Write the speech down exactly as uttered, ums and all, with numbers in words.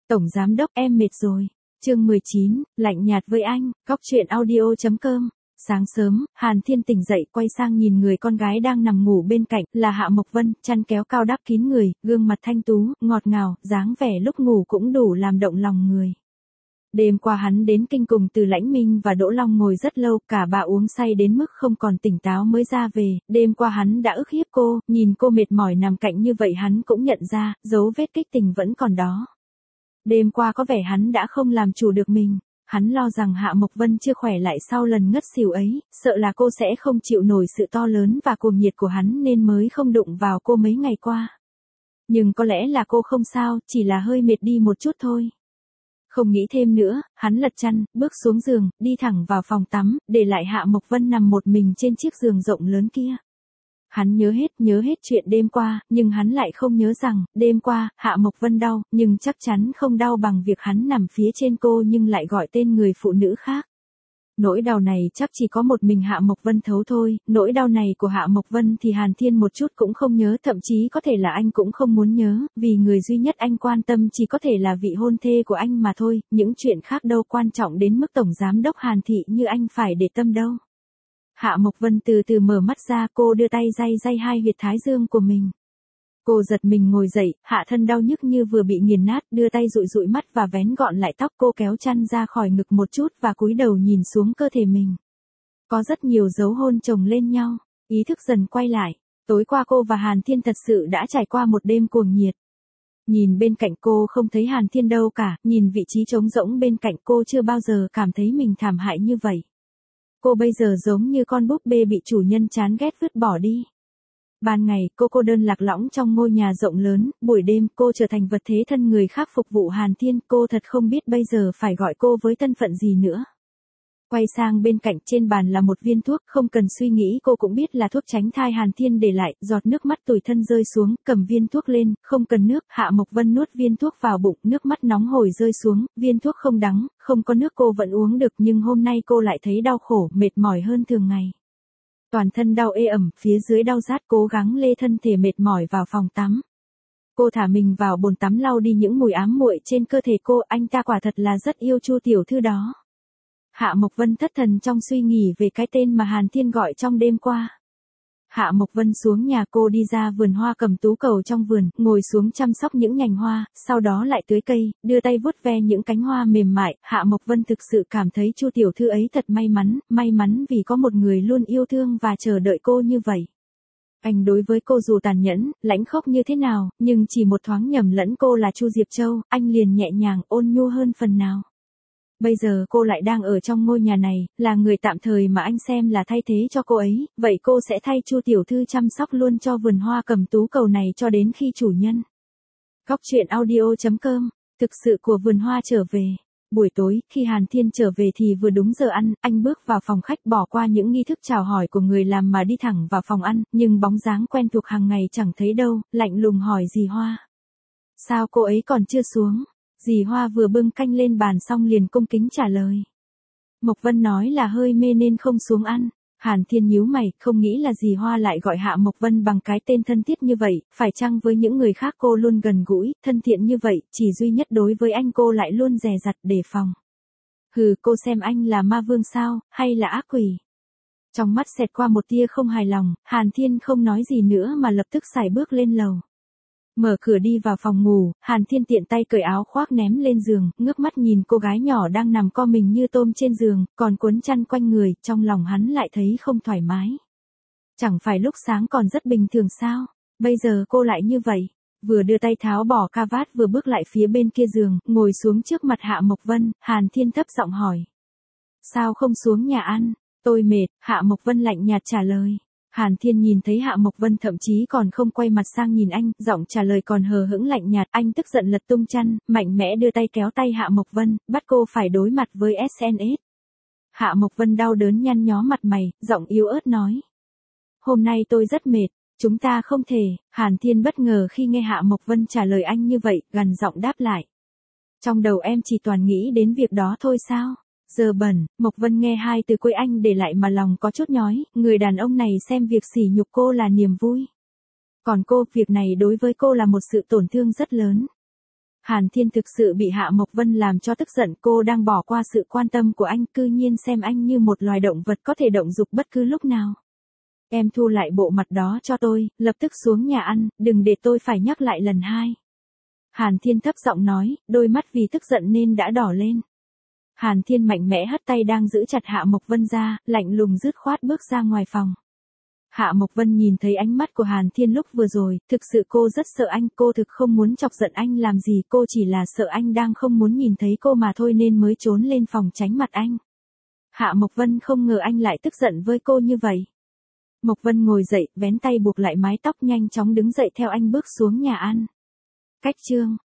Tổng giám đốc em mệt rồi. Chương mười chín, lạnh nhạt với anh, góc truyện audio.com. Sáng sớm, Hàn Thiên tỉnh dậy quay sang nhìn người con gái đang nằm ngủ bên cạnh, là Hạ Mộc Vân, chăn kéo cao đắp kín người, gương mặt thanh tú, ngọt ngào, dáng vẻ lúc ngủ cũng đủ làm động lòng người. Đêm qua hắn đến kinh cùng Từ Lãnh Minh và Đỗ Long ngồi rất lâu, cả bà uống say đến mức không còn tỉnh táo mới ra về, đêm qua hắn đã ức hiếp cô, nhìn cô mệt mỏi nằm cạnh như vậy hắn cũng nhận ra, dấu vết kích tình vẫn còn đó. Đêm qua có vẻ hắn đã không làm chủ được mình, hắn lo rằng Hạ Mộc Vân chưa khỏe lại sau lần ngất xỉu ấy, sợ là cô sẽ không chịu nổi sự to lớn và cuồng nhiệt của hắn nên mới không đụng vào cô mấy ngày qua. Nhưng có lẽ là cô không sao, chỉ là hơi mệt đi một chút thôi. Không nghĩ thêm nữa, hắn lật chăn, bước xuống giường, đi thẳng vào phòng tắm, để lại Hạ Mộc Vân nằm một mình trên chiếc giường rộng lớn kia. Hắn nhớ hết, nhớ hết chuyện đêm qua, nhưng hắn lại không nhớ rằng, đêm qua, Hạ Mộc Vân đau, nhưng chắc chắn không đau bằng việc hắn nằm phía trên cô nhưng lại gọi tên người phụ nữ khác. Nỗi đau này chắc chỉ có một mình Hạ Mộc Vân thấu thôi, nỗi đau này của Hạ Mộc Vân thì Hàn Thiên một chút cũng không nhớ, thậm chí có thể là anh cũng không muốn nhớ, vì người duy nhất anh quan tâm chỉ có thể là vị hôn thê của anh mà thôi, những chuyện khác đâu quan trọng đến mức tổng giám đốc Hàn Thị như anh phải để tâm đâu. Hạ Mộc Vân từ từ mở mắt ra, cô đưa tay day day hai huyệt thái dương của mình. Cô giật mình ngồi dậy, hạ thân đau nhức như vừa bị nghiền nát, đưa tay dụi dụi mắt và vén gọn lại tóc, cô kéo chăn ra khỏi ngực một chút và cúi đầu nhìn xuống cơ thể mình. Có rất nhiều dấu hôn chồng lên nhau, ý thức dần quay lại, tối qua cô và Hàn Thiên thật sự đã trải qua một đêm cuồng nhiệt. Nhìn bên cạnh cô không thấy Hàn Thiên đâu cả, nhìn vị trí trống rỗng bên cạnh cô chưa bao giờ cảm thấy mình thảm hại như vậy. Cô bây giờ giống như con búp bê bị chủ nhân chán ghét vứt bỏ đi. Ban ngày, cô cô đơn lạc lõng trong ngôi nhà rộng lớn, buổi đêm, cô trở thành vật thế thân người khác phục vụ Hàn Thiên, cô thật không biết bây giờ phải gọi cô với thân phận gì nữa. Quay sang bên cạnh trên bàn là một viên thuốc, không cần suy nghĩ cô cũng biết là thuốc tránh thai Hàn Thiên để lại, giọt nước mắt tủi thân rơi xuống, cầm viên thuốc lên, không cần nước, Hạ Mộc Vân nuốt viên thuốc vào bụng, nước mắt nóng hổi rơi xuống, viên thuốc không đắng, không có nước cô vẫn uống được nhưng hôm nay cô lại thấy đau khổ, mệt mỏi hơn thường ngày. Toàn thân đau ê ẩm, phía dưới đau rát, cố gắng lê thân thể mệt mỏi vào phòng tắm. Cô thả mình vào bồn tắm lau đi những mùi ám muội trên cơ thể cô, anh ta quả thật là rất yêu Chu tiểu thư đó. Hạ Mộc Vân thất thần trong suy nghĩ về cái tên mà Hàn Thiên gọi trong đêm qua. Hạ Mộc Vân xuống nhà, cô đi ra vườn hoa cầm tú cầu trong vườn, ngồi xuống chăm sóc những nhành hoa, sau đó lại tưới cây, đưa tay vuốt ve những cánh hoa mềm mại. Hạ Mộc Vân thực sự cảm thấy Chu tiểu thư ấy thật may mắn, may mắn vì có một người luôn yêu thương và chờ đợi cô như vậy. Anh đối với cô dù tàn nhẫn, lãnh khốc như thế nào, nhưng chỉ một thoáng nhầm lẫn cô là Chu Diệp Châu, anh liền nhẹ nhàng ôn nhu hơn phần nào. Bây giờ cô lại đang ở trong ngôi nhà này, là người tạm thời mà anh xem là thay thế cho cô ấy, vậy cô sẽ thay Chu tiểu thư chăm sóc luôn cho vườn hoa cầm tú cầu này cho đến khi chủ nhân. Góc truyện audio.com, thực sự của vườn hoa trở về. Buổi tối, khi Hàn Thiên trở về thì vừa đúng giờ ăn, anh bước vào phòng khách bỏ qua những nghi thức chào hỏi của người làm mà đi thẳng vào phòng ăn, nhưng bóng dáng quen thuộc hàng ngày chẳng thấy đâu, lạnh lùng hỏi dì Hoa. Sao cô ấy còn chưa xuống? Dì Hoa vừa bưng canh lên bàn xong liền cung kính trả lời. Mộc Vân nói là hơi mê nên không xuống ăn. Hàn Thiên nhíu mày, không nghĩ là dì Hoa lại gọi Hạ Mộc Vân bằng cái tên thân thiết như vậy, phải chăng với những người khác cô luôn gần gũi, thân thiện như vậy, chỉ duy nhất đối với anh cô lại luôn dè dặt đề phòng. Hừ, cô xem anh là ma vương sao, hay là ác quỷ? Trong mắt xẹt qua một tia không hài lòng, Hàn Thiên không nói gì nữa mà lập tức sải bước lên lầu. Mở cửa đi vào phòng ngủ, Hàn Thiên tiện tay cởi áo khoác ném lên giường, ngước mắt nhìn cô gái nhỏ đang nằm co mình như tôm trên giường, còn cuốn chăn quanh người, trong lòng hắn lại thấy không thoải mái. Chẳng phải lúc sáng còn rất bình thường sao, bây giờ cô lại như vậy. Vừa đưa tay tháo bỏ ca vát vừa bước lại phía bên kia giường, ngồi xuống trước mặt Hạ Mộc Vân, Hàn Thiên thấp giọng hỏi. Sao không xuống nhà ăn? Tôi mệt, Hạ Mộc Vân lạnh nhạt trả lời. Hàn Thiên nhìn thấy Hạ Mộc Vân thậm chí còn không quay mặt sang nhìn anh, giọng trả lời còn hờ hững lạnh nhạt, anh tức giận lật tung chăn, mạnh mẽ đưa tay kéo tay Hạ Mộc Vân, bắt cô phải đối mặt với ét en ét. Hạ Mộc Vân đau đớn nhăn nhó mặt mày, giọng yếu ớt nói. Hôm nay tôi rất mệt, chúng ta không thể. Hàn Thiên bất ngờ khi nghe Hạ Mộc Vân trả lời anh như vậy, gằn giọng đáp lại. Trong đầu em chỉ toàn nghĩ đến việc đó thôi sao? Giờ bẩn, Mộc Vân nghe hai từ cuối anh để lại mà lòng có chút nhói, người đàn ông này xem việc sỉ nhục cô là niềm vui. Còn cô, việc này đối với cô là một sự tổn thương rất lớn. Hàn Thiên thực sự bị Hạ Mộc Vân làm cho tức giận, cô đang bỏ qua sự quan tâm của anh, cư nhiên xem anh như một loài động vật có thể động dục bất cứ lúc nào. Em thu lại bộ mặt đó cho tôi, lập tức xuống nhà ăn, đừng để tôi phải nhắc lại lần hai. Hàn Thiên thấp giọng nói, đôi mắt vì tức giận nên đã đỏ lên. Hàn Thiên mạnh mẽ hất tay đang giữ chặt Hạ Mộc Vân ra, lạnh lùng dứt khoát bước ra ngoài phòng. Hạ Mộc Vân nhìn thấy ánh mắt của Hàn Thiên lúc vừa rồi, thực sự cô rất sợ anh, cô thực không muốn chọc giận anh làm gì, cô chỉ là sợ anh đang không muốn nhìn thấy cô mà thôi nên mới trốn lên phòng tránh mặt anh. Hạ Mộc Vân không ngờ anh lại tức giận với cô như vậy. Mộc Vân ngồi dậy, vén tay buộc lại mái tóc, nhanh chóng đứng dậy theo anh bước xuống nhà ăn. Cách chương